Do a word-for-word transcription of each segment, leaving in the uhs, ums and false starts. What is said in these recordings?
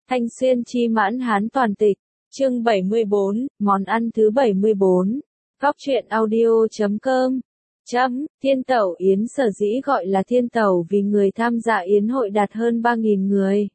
Thanh Xuyên chi mãn hán toàn tịch, chương bảy mươi bốn, món ăn thứ bảy mươi bốn. Góc truyện audio chấm com. Chấm, Thiên Tẩu Yến sở dĩ gọi là Thiên Tẩu vì người tham gia yến hội đạt hơn ba nghìn người.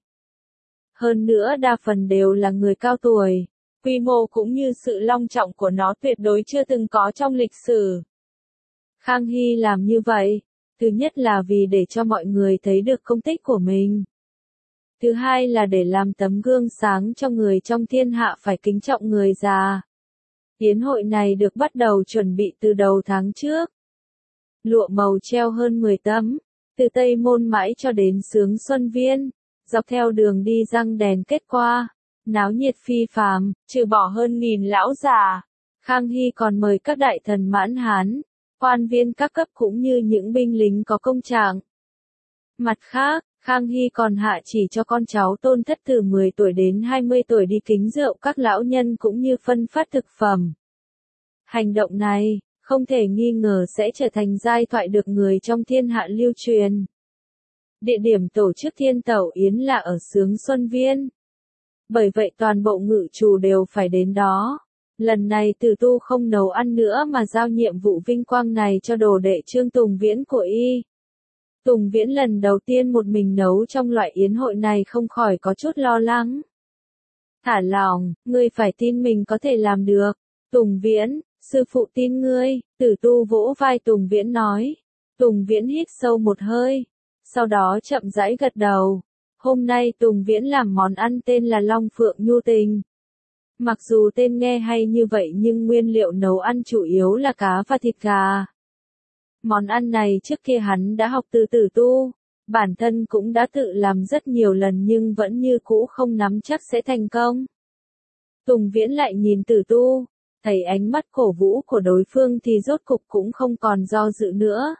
Hơn nữa đa phần đều là người cao tuổi. Quy mô cũng như sự long trọng của nó tuyệt đối chưa từng có trong lịch sử. Khang Hy làm như vậy, thứ nhất là vì để cho mọi người thấy được công tích của mình. Thứ hai là để làm tấm gương sáng cho người trong thiên hạ phải kính trọng người già. Yến hội này được bắt đầu chuẩn bị từ đầu tháng trước. Lụa màu treo hơn mười tấm, từ Tây Môn mãi cho đến Sướng Xuân Viên, dọc theo đường đi răng đèn kết qua, náo nhiệt phi phàm, trừ bỏ hơn nghìn lão già. Khang Hy còn mời các đại thần mãn hán, quan viên các cấp cũng như những binh lính có công trạng. Mặt khác, Khang Hy còn hạ chỉ cho con cháu tôn thất từ mười tuổi đến hai mươi tuổi đi kính rượu các lão nhân cũng như phân phát thực phẩm. Hành động này, không thể nghi ngờ sẽ trở thành giai thoại được người trong thiên hạ lưu truyền. Địa điểm tổ chức Thiên Tẩu Yến là ở Sướng Xuân Viên. Bởi vậy toàn bộ ngự trù đều phải đến đó. Lần này Tử Tu không nấu ăn nữa mà giao nhiệm vụ vinh quang này cho đồ đệ Trương Tùng Viễn của y. Tùng Viễn lần đầu tiên một mình nấu trong loại yến hội này không khỏi có chút lo lắng. Thả lòng, ngươi phải tin mình có thể làm được. Tùng Viễn, sư phụ tin ngươi, Tử Tu vỗ vai Tùng Viễn nói. Tùng Viễn hít sâu một hơi, sau đó chậm rãi gật đầu. Hôm nay Tùng Viễn làm món ăn tên là Long Phượng Nhu Tình. Mặc dù tên nghe hay như vậy nhưng nguyên liệu nấu ăn chủ yếu là cá và thịt gà. Món ăn này trước kia hắn đã học từ Tử Tu, bản thân cũng đã tự làm rất nhiều lần nhưng vẫn như cũ không nắm chắc sẽ thành công. Tùng Viễn lại nhìn Tử Tu, thấy ánh mắt cổ vũ của đối phương thì rốt cục cũng không còn do dự nữa.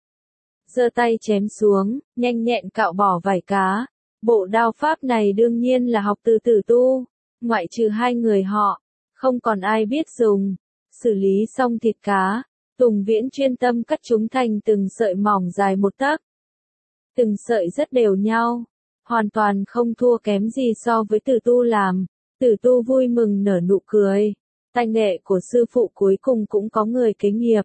Giơ tay chém xuống, nhanh nhẹn cạo bỏ vảy cá. Bộ đao pháp này đương nhiên là học từ Tử Tu, ngoại trừ hai người họ, không còn ai biết dùng. Xử lý xong thịt cá, Tùng Viễn chuyên tâm cắt chúng thành từng sợi mỏng dài một tấc. Từng sợi rất đều nhau, hoàn toàn không thua kém gì so với Tử Tu làm. Tử Tu vui mừng nở nụ cười, tay nghệ của sư phụ cuối cùng cũng có người kế nghiệp.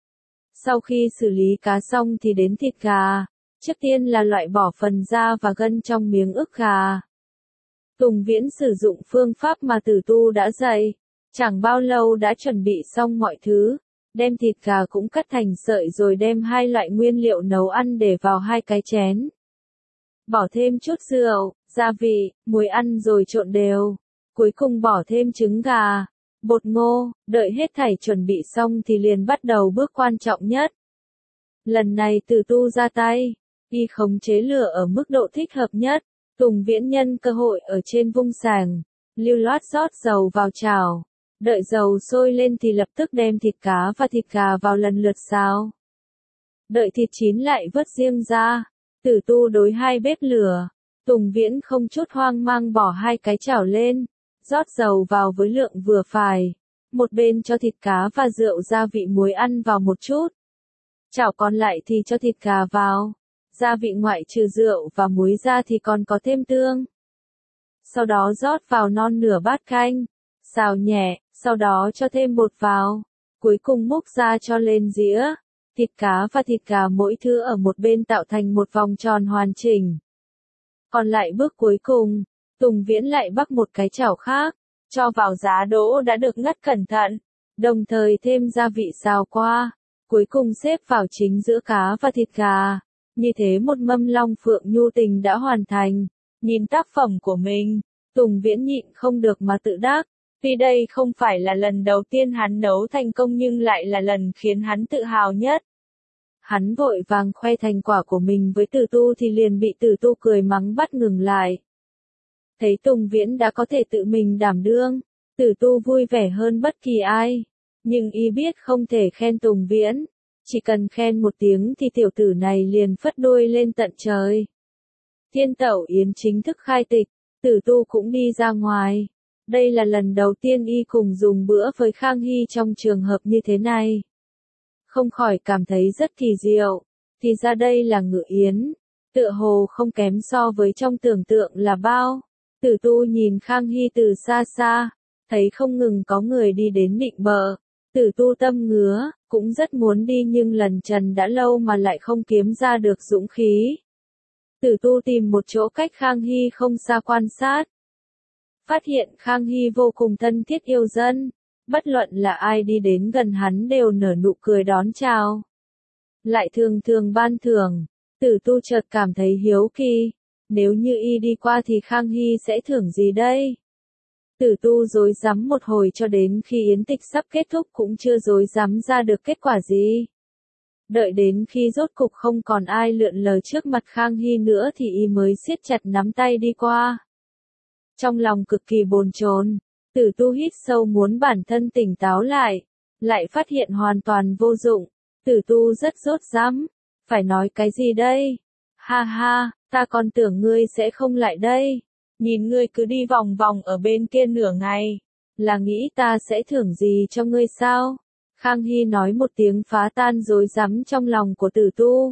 Sau khi xử lý cá xong thì đến thịt gà, trước tiên là loại bỏ phần da và gân trong miếng ức gà. Tùng Viễn sử dụng phương pháp mà Tử Tu đã dạy, chẳng bao lâu đã chuẩn bị xong mọi thứ. Đem thịt gà cũng cắt thành sợi rồi đem hai loại nguyên liệu nấu ăn để vào hai cái chén. Bỏ thêm chút rượu, gia vị, muối ăn rồi trộn đều. Cuối cùng bỏ thêm trứng gà, bột ngô, đợi hết thảy chuẩn bị xong thì liền bắt đầu bước quan trọng nhất. Lần này Tử Tu ra tay, y khống chế lửa ở mức độ thích hợp nhất. Tùng Viễn nhân cơ hội ở trên vung sàng, lưu loát rót dầu vào chảo. Đợi dầu sôi lên thì lập tức đem thịt cá và thịt gà vào lần lượt xào. Đợi thịt chín lại vớt riêng ra. Tử Tu đối hai bếp lửa. Tùng Viễn không chút hoang mang bỏ hai cái chảo lên, rót dầu vào với lượng vừa phải. Một bên cho thịt cá và rượu gia vị muối ăn vào một chút. Chảo còn lại thì cho thịt gà vào. Gia vị ngoại trừ rượu và muối ra thì còn có thêm tương. Sau đó rót vào non nửa bát canh. Xào nhẹ, sau đó cho thêm bột vào. Cuối cùng múc ra cho lên dĩa. Thịt cá và thịt gà mỗi thứ ở một bên tạo thành một vòng tròn hoàn chỉnh. Còn lại bước cuối cùng, Tùng Viễn lại bắc một cái chảo khác, cho vào giá đỗ đã được ngắt cẩn thận, đồng thời thêm gia vị xào qua. Cuối cùng xếp vào chính giữa cá và thịt gà. Như thế một mâm Long Phượng Nhu Tình đã hoàn thành. Nhìn tác phẩm của mình, Tùng Viễn nhịn không được mà tự đắc. Tuy đây không phải là lần đầu tiên hắn nấu thành công nhưng lại là lần khiến hắn tự hào nhất. Hắn vội vàng khoe thành quả của mình với Tử Tu thì liền bị Tử Tu cười mắng bắt ngừng lại. Thấy Tùng Viễn đã có thể tự mình đảm đương, Tử Tu vui vẻ hơn bất kỳ ai. Nhưng y biết không thể khen Tùng Viễn, chỉ cần khen một tiếng thì tiểu tử này liền phất đuôi lên tận trời. Thiên Tẩu Yến chính thức khai tịch, Tử Tu cũng đi ra ngoài. Đây là lần đầu tiên y cùng dùng bữa với Khang Hy trong trường hợp như thế này. Không khỏi cảm thấy rất kỳ diệu. Thì ra đây là ngự yến. Tựa hồ không kém so với trong tưởng tượng là bao. Tử Tu nhìn Khang Hy từ xa xa, thấy không ngừng có người đi đến định bợ. Tử Tu tâm ngứa, cũng rất muốn đi nhưng lần trần đã lâu mà lại không kiếm ra được dũng khí. Tử Tu tìm một chỗ cách Khang Hy không xa quan sát. Phát hiện Khang Hy vô cùng thân thiết yêu dân, bất luận là ai đi đến gần hắn đều nở nụ cười đón chào. Lại thường thường ban thưởng, Tử Tu chợt cảm thấy hiếu kỳ, nếu như y đi qua thì Khang Hy sẽ thưởng gì đây? Tử Tu rối rắm một hồi cho đến khi yến tịch sắp kết thúc cũng chưa rối rắm ra được kết quả gì. Đợi đến khi rốt cục không còn ai lượn lờ trước mặt Khang Hy nữa thì y mới siết chặt nắm tay đi qua. Trong lòng cực kỳ bồn chồn, Tử Tu hít sâu muốn bản thân tỉnh táo lại, lại phát hiện hoàn toàn vô dụng. Tử Tu rất rốt rắm, phải nói cái gì đây? Ha ha, ta còn tưởng ngươi sẽ không lại đây. Nhìn ngươi cứ đi vòng vòng ở bên kia nửa ngày, là nghĩ ta sẽ thưởng gì cho ngươi sao? Khang Hy nói một tiếng phá tan rối rắm trong lòng của Tử Tu.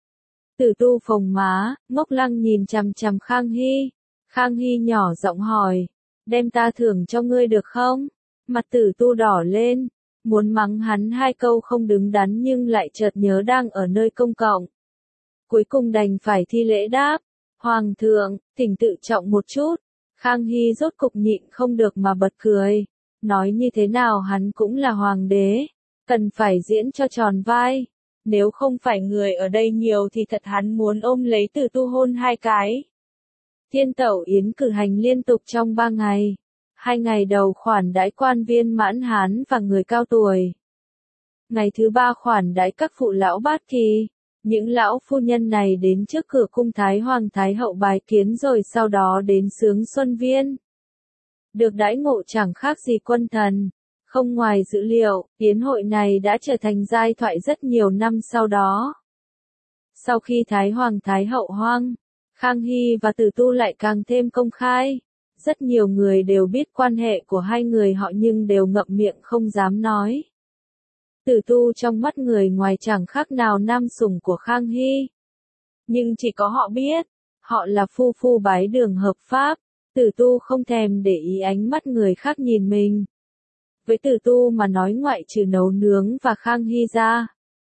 Tử Tu phồng má, ngốc lăng nhìn chằm chằm Khang Hy. Khang Hy nhỏ giọng hỏi, đem ta thưởng cho ngươi được không? Mặt Tử Tu đỏ lên, muốn mắng hắn hai câu không đứng đắn nhưng lại chợt nhớ đang ở nơi công cộng. Cuối cùng đành phải thi lễ đáp, Hoàng thượng, thỉnh tự trọng một chút. Khang Hy rốt cục nhịn không được mà bật cười, nói như thế nào hắn cũng là hoàng đế, cần phải diễn cho tròn vai. Nếu không phải người ở đây nhiều thì thật hắn muốn ôm lấy Tử Tu hôn hai cái. Thiên Tẩu Yến cử hành liên tục trong ba ngày. Hai ngày đầu khoản đãi quan viên mãn hán và người cao tuổi. Ngày thứ ba khoản đãi các phụ lão bát kỳ. Những lão phu nhân này đến trước cửa cung Thái Hoàng Thái Hậu bái kiến rồi sau đó đến sướng xuân viên. Được đãi ngộ chẳng khác gì quân thần. Không ngoài dữ liệu, yến hội này đã trở thành giai thoại rất nhiều năm sau đó. Sau khi Thái Hoàng Thái Hậu hoang, Khang Hy và Tử Tu lại càng thêm công khai. Rất nhiều người đều biết quan hệ của hai người họ nhưng đều ngậm miệng không dám nói. Tử Tu trong mắt người ngoài chẳng khác nào nam sủng của Khang Hy. Nhưng chỉ có họ biết, họ là phu phu bái đường hợp pháp. Tử Tu không thèm để ý ánh mắt người khác nhìn mình. Với Tử Tu mà nói ngoại trừ nấu nướng và Khang Hy ra,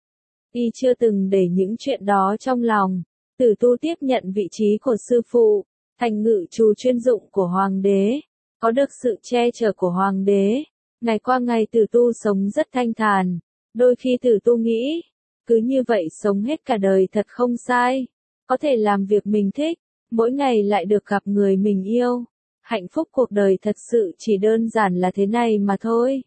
y chưa từng để những chuyện đó trong lòng. Tử Tu tiếp nhận vị trí của sư phụ, thành ngự trù chuyên dụng của hoàng đế, có được sự che chở của hoàng đế. Ngày qua ngày Tử Tu sống rất thanh thản, đôi khi Tử Tu nghĩ, cứ như vậy sống hết cả đời thật không sai, có thể làm việc mình thích, mỗi ngày lại được gặp người mình yêu. Hạnh phúc cuộc đời thật sự chỉ đơn giản là thế này mà thôi.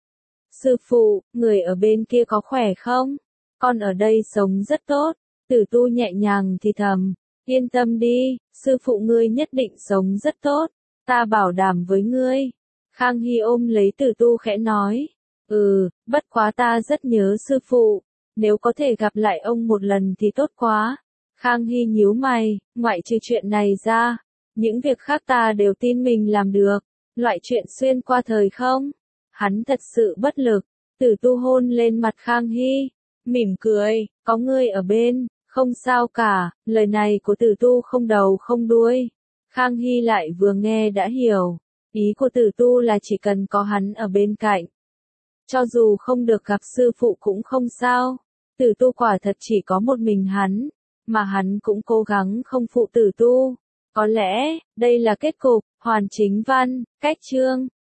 Sư phụ, người ở bên kia có khỏe không? Con ở đây sống rất tốt. Tử Tu nhẹ nhàng thì thầm, yên tâm đi, sư phụ ngươi nhất định sống rất tốt, ta bảo đảm với ngươi. Khang Hy ôm lấy Tử Tu khẽ nói, ừ, bất quá ta rất nhớ sư phụ, nếu có thể gặp lại ông một lần thì tốt quá. Khang Hy nhíu mày, ngoại trừ chuyện này ra, những việc khác ta đều tin mình làm được, loại chuyện xuyên qua thời không. Hắn thật sự bất lực. Tử Tu hôn lên mặt Khang Hy, mỉm cười, có ngươi ở bên, không sao cả. Lời này của Tử Tu không đầu không đuôi. Khang Hy lại vừa nghe đã hiểu, ý của Tử Tu là chỉ cần có hắn ở bên cạnh, cho dù không được gặp sư phụ cũng không sao. Tử Tu quả thật chỉ có một mình hắn, mà hắn cũng cố gắng không phụ Tử Tu. Có lẽ, đây là kết cục. Hoàn Chính Văn, cách chương.